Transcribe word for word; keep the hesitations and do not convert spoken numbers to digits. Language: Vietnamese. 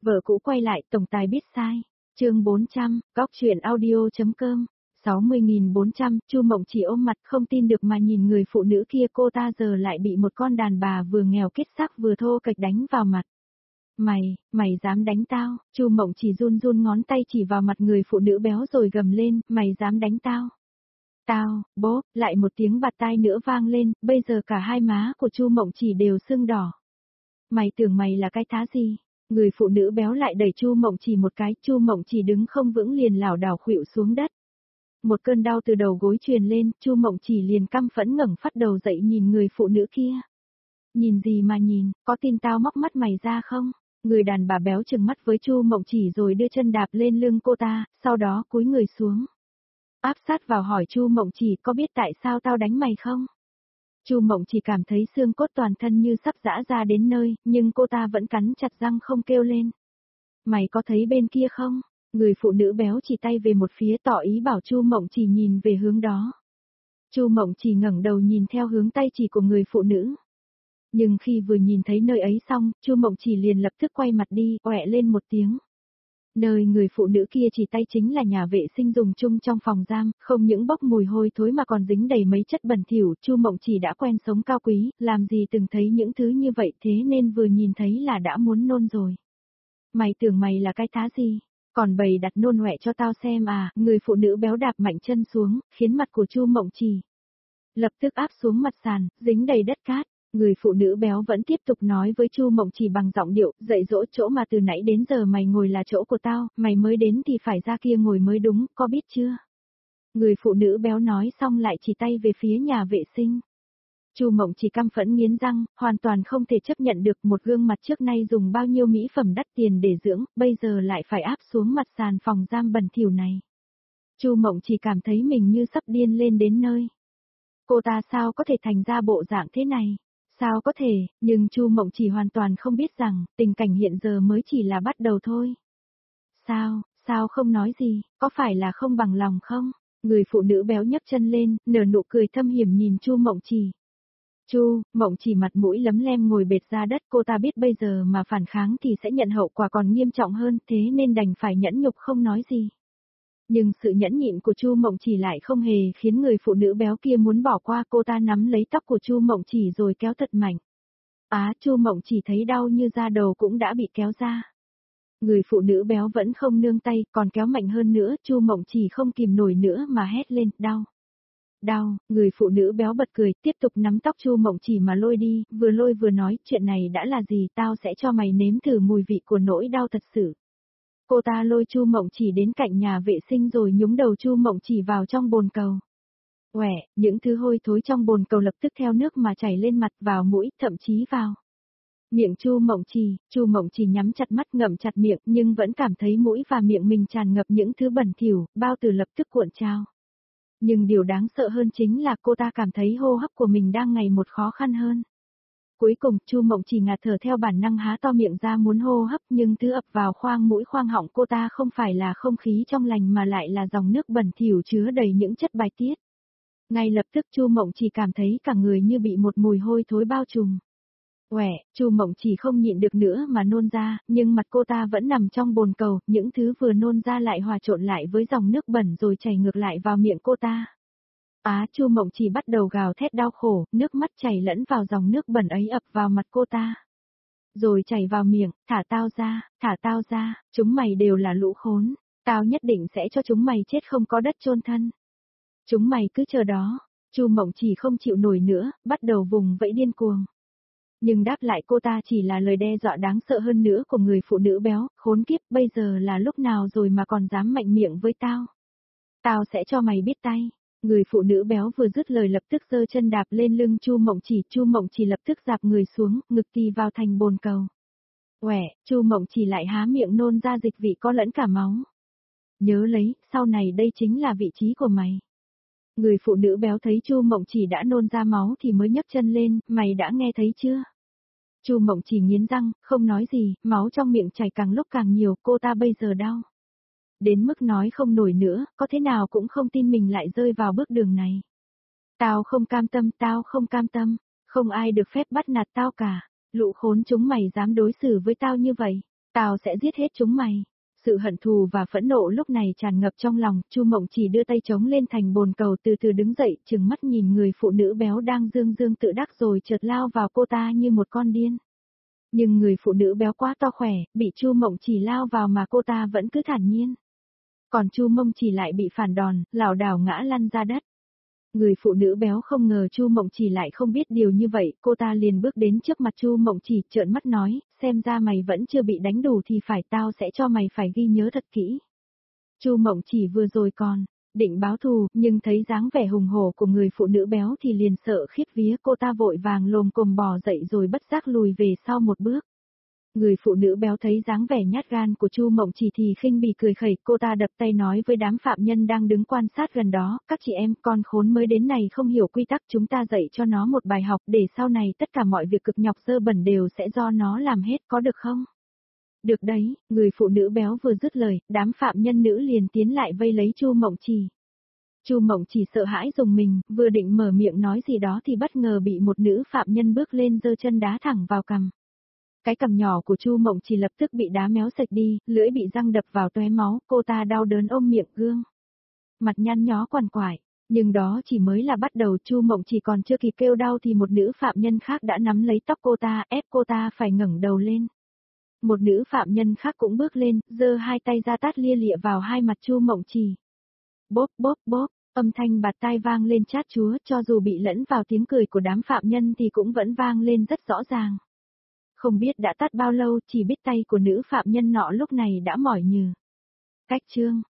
Vợ cũ quay lại, tổng tài biết sai. Chương bốn trăm, góc truyện audio.com. sáu mươi nghìn bốn trăm, Chu Mộng Chỉ ôm mặt không tin được mà nhìn người phụ nữ kia, cô ta giờ lại bị một con đàn bà vừa nghèo kết xác vừa thô kệch đánh vào mặt. Mày, mày dám đánh tao? Chu Mộng Chỉ run run ngón tay chỉ vào mặt người phụ nữ béo rồi gầm lên, mày dám đánh tao? Tao, bố, lại một tiếng bạt tai nữa vang lên, bây giờ cả hai má của Chu Mộng Chỉ đều sưng đỏ. Mày tưởng mày là cái thá gì? Người phụ nữ béo lại đẩy Chu Mộng Chỉ một cái, Chu Mộng Chỉ đứng không vững liền lảo đảo khuỵu xuống đất. Một cơn đau từ đầu gối truyền lên, Chu Mộng Chỉ liền căm phẫn ngẩng phát đầu dậy nhìn người phụ nữ kia. Nhìn gì mà nhìn, có tin tao móc mắt mày ra không? Người đàn bà béo trừng mắt với Chu Mộng Chỉ rồi đưa chân đạp lên lưng cô ta, sau đó cúi người xuống. Áp sát vào hỏi Chu Mộng Chỉ, có biết tại sao tao đánh mày không? Chu Mộng Chỉ cảm thấy xương cốt toàn thân như sắp giã ra đến nơi, nhưng cô ta vẫn cắn chặt răng không kêu lên. Mày có thấy bên kia không? Người phụ nữ béo chỉ tay về một phía tỏ ý bảo Chu Mộng Chỉ nhìn về hướng đó. Chu Mộng Chỉ ngẩng đầu nhìn theo hướng tay chỉ của người phụ nữ. Nhưng khi vừa nhìn thấy nơi ấy xong, Chu Mộng Chỉ liền lập tức quay mặt đi, oẹ lên một tiếng. Nơi người phụ nữ kia chỉ tay chính là nhà vệ sinh dùng chung trong phòng giam, không những bốc mùi hôi thối mà còn dính đầy mấy chất bẩn thỉu. Chu Mộng Chỉ đã quen sống cao quý, làm gì từng thấy những thứ như vậy, thế nên vừa nhìn thấy là đã muốn nôn rồi. Mày tưởng mày là cái thá gì? Còn bày đặt nôn ọe cho tao xem à? Người phụ nữ béo đạp mạnh chân xuống, khiến mặt của Chu Mộng Chỉ lập tức áp xuống mặt sàn, dính đầy đất cát. Người phụ nữ béo vẫn tiếp tục nói với Chu Mộng Chỉ bằng giọng điệu, dạy dỗ, chỗ mà từ nãy đến giờ mày ngồi là chỗ của tao, mày mới đến thì phải ra kia ngồi mới đúng, có biết chưa? Người phụ nữ béo nói xong lại chỉ tay về phía nhà vệ sinh. Chu Mộng Chỉ căm phẫn nghiến răng, hoàn toàn không thể chấp nhận được một gương mặt trước nay dùng bao nhiêu mỹ phẩm đắt tiền để dưỡng, bây giờ lại phải áp xuống mặt sàn phòng giam bẩn thỉu này. Chu Mộng Chỉ cảm thấy mình như sắp điên lên đến nơi. Cô ta sao có thể thành ra bộ dạng thế này? Sao có thể, nhưng Chu Mộng Chỉ hoàn toàn không biết rằng, tình cảnh hiện giờ mới chỉ là bắt đầu thôi. Sao, sao không nói gì, có phải là không bằng lòng không? Người phụ nữ béo nhấc chân lên, nở nụ cười thâm hiểm nhìn Chu Mộng Chỉ. Chu, Mộng Chỉ mặt mũi lấm lem ngồi bệt ra đất, cô ta biết bây giờ mà phản kháng thì sẽ nhận hậu quả còn nghiêm trọng hơn, thế nên đành phải nhẫn nhục không nói gì. Nhưng sự nhẫn nhịn của Chu Mộng Chỉ lại không hề khiến người phụ nữ béo kia muốn bỏ qua, cô ta nắm lấy tóc của Chu Mộng Chỉ rồi kéo thật mạnh. Á, Chu Mộng Chỉ thấy đau như da đầu cũng đã bị kéo ra. Người phụ nữ béo vẫn không nương tay, còn kéo mạnh hơn nữa, Chu Mộng Chỉ không kìm nổi nữa mà hét lên, đau. Đau, người phụ nữ béo bật cười, tiếp tục nắm tóc Chu Mộng Chỉ mà lôi đi, vừa lôi vừa nói, chuyện này đã là gì, tao sẽ cho mày nếm thử mùi vị của nỗi đau thật sự. Cô ta lôi Chu Mộng Chỉ đến cạnh nhà vệ sinh rồi nhúng đầu Chu Mộng Chỉ vào trong bồn cầu. Quẻ, những thứ hôi thối trong bồn cầu lập tức theo nước mà chảy lên mặt, vào mũi, thậm chí vào miệng Chu Mộng Chỉ. Chu Mộng Chỉ nhắm chặt mắt ngậm chặt miệng nhưng vẫn cảm thấy mũi và miệng mình tràn ngập những thứ bẩn thỉu, bao tử lập tức cuộn trào. Nhưng điều đáng sợ hơn chính là cô ta cảm thấy hô hấp của mình đang ngày một khó khăn hơn. Cuối cùng, Chu Mộng Chỉ ngạt thở theo bản năng há to miệng ra muốn hô hấp, nhưng thứ ập vào khoang mũi khoang họng cô ta không phải là không khí trong lành mà lại là dòng nước bẩn thỉu chứa đầy những chất bài tiết. Ngay lập tức Chu Mộng Chỉ cảm thấy cả người như bị một mùi hôi thối bao trùm. Quẻ, Chu Mộng Chỉ không nhịn được nữa mà nôn ra, nhưng mặt cô ta vẫn nằm trong bồn cầu, những thứ vừa nôn ra lại hòa trộn lại với dòng nước bẩn rồi chảy ngược lại vào miệng cô ta. Á, Chu Mộng Chỉ bắt đầu gào thét đau khổ, nước mắt chảy lẫn vào dòng nước bẩn ấy ập vào mặt cô ta. Rồi chảy vào miệng, thả tao ra, thả tao ra, chúng mày đều là lũ khốn, tao nhất định sẽ cho chúng mày chết không có đất chôn thân. Chúng mày cứ chờ đó. Chu Mộng Chỉ không chịu nổi nữa, bắt đầu vùng vẫy điên cuồng. Nhưng đáp lại cô ta chỉ là lời đe dọa đáng sợ hơn nữa của người phụ nữ béo, khốn kiếp, bây giờ là lúc nào rồi mà còn dám mạnh miệng với tao. Tao sẽ cho mày biết tay. Người phụ nữ béo vừa dứt lời lập tức giơ chân đạp lên lưng Chu Mộng Chỉ, Chu Mộng Chỉ lập tức dạp người xuống, ngực tì vào thành bồn cầu. Quẻ, Chu Mộng Chỉ lại há miệng nôn ra dịch vị có lẫn cả máu. Nhớ lấy, sau này đây chính là vị trí của mày. Người phụ nữ béo thấy Chu Mộng Chỉ đã nôn ra máu thì mới nhấc chân lên, mày đã nghe thấy chưa? Chu Mộng Chỉ nghiến răng, không nói gì, máu trong miệng chảy càng lúc càng nhiều, cô ta bây giờ đau đến mức nói không nổi nữa, có thế nào cũng không tin mình lại rơi vào bước đường này. Tao không cam tâm, tao không cam tâm, không ai được phép bắt nạt tao cả, lũ khốn chúng mày dám đối xử với tao như vậy. Tao sẽ giết hết chúng mày. Sự hận thù và phẫn nộ lúc này tràn ngập trong lòng, Chu Mộng Chỉ đưa tay chống lên thành bồn cầu từ từ đứng dậy, trừng mắt nhìn người phụ nữ béo đang dương dương tự đắc rồi chợt lao vào cô ta như một con điên. Nhưng người phụ nữ béo quá to khỏe, bị Chu Mộng Chỉ lao vào mà cô ta vẫn cứ thản nhiên. Còn Chu Mộng Chỉ lại bị phản đòn, lảo đảo ngã lăn ra đất. Người phụ nữ béo không ngờ Chu Mộng Chỉ lại không biết điều như vậy, cô ta liền bước đến trước mặt Chu Mộng Chỉ, trợn mắt nói, xem ra mày vẫn chưa bị đánh đủ thì phải, tao sẽ cho mày phải ghi nhớ thật kỹ. Chu Mộng Chỉ vừa rồi còn định báo thù, nhưng thấy dáng vẻ hùng hổ của người phụ nữ béo thì liền sợ khiếp vía, cô ta vội vàng lồm cồm bò dậy rồi bất giác lùi về sau một bước. Người phụ nữ béo thấy dáng vẻ nhát gan của Chu Mộng Chỉ thì khinh bỉ cười khẩy, cô ta đập tay nói với đám phạm nhân đang đứng quan sát gần đó, các chị em, con khốn mới đến này không hiểu quy tắc, chúng ta dạy cho nó một bài học để sau này tất cả mọi việc cực nhọc dơ bẩn đều sẽ do nó làm hết, có được không? Được đấy, người phụ nữ béo vừa dứt lời, đám phạm nhân nữ liền tiến lại vây lấy Chu Mộng Chỉ. Chu Mộng Chỉ sợ hãi rùng mình, vừa định mở miệng nói gì đó thì bất ngờ bị một nữ phạm nhân bước lên giơ chân đá thẳng vào cằm. Cái cằm nhỏ của Chu Mộng Chỉ lập tức bị đá méo sạch đi, lưỡi bị răng đập vào tóe máu, cô ta đau đớn ôm miệng gương. Mặt nhăn nhó quằn quại, nhưng đó chỉ mới là bắt đầu, Chu Mộng Chỉ còn chưa kịp kêu đau thì một nữ phạm nhân khác đã nắm lấy tóc cô ta, ép cô ta phải ngẩng đầu lên. Một nữ phạm nhân khác cũng bước lên, giơ hai tay ra tát lia lịa vào hai mặt Chu Mộng Chỉ. Bốp bốp bốp, âm thanh bạt tai vang lên chát chúa, cho dù bị lẫn vào tiếng cười của đám phạm nhân thì cũng vẫn vang lên rất rõ ràng. Không biết đã tát bao lâu, chỉ biết tay của nữ phạm nhân nọ lúc này đã mỏi nhừ. Cách chương